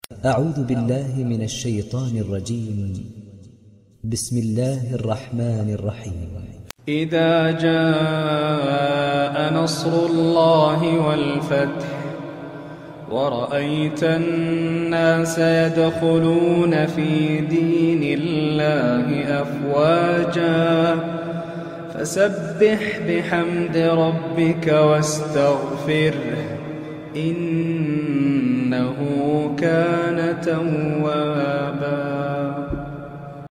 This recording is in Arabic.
أعوذ بالله من الشيطان الرجيم. بسم الله الرحمن الرحيم. إذا جاء نصر الله والفتح ورأيت الناس يدخلون في دين الله أفواجا فسبح بحمد ربك واستغفره إنه كان توابا.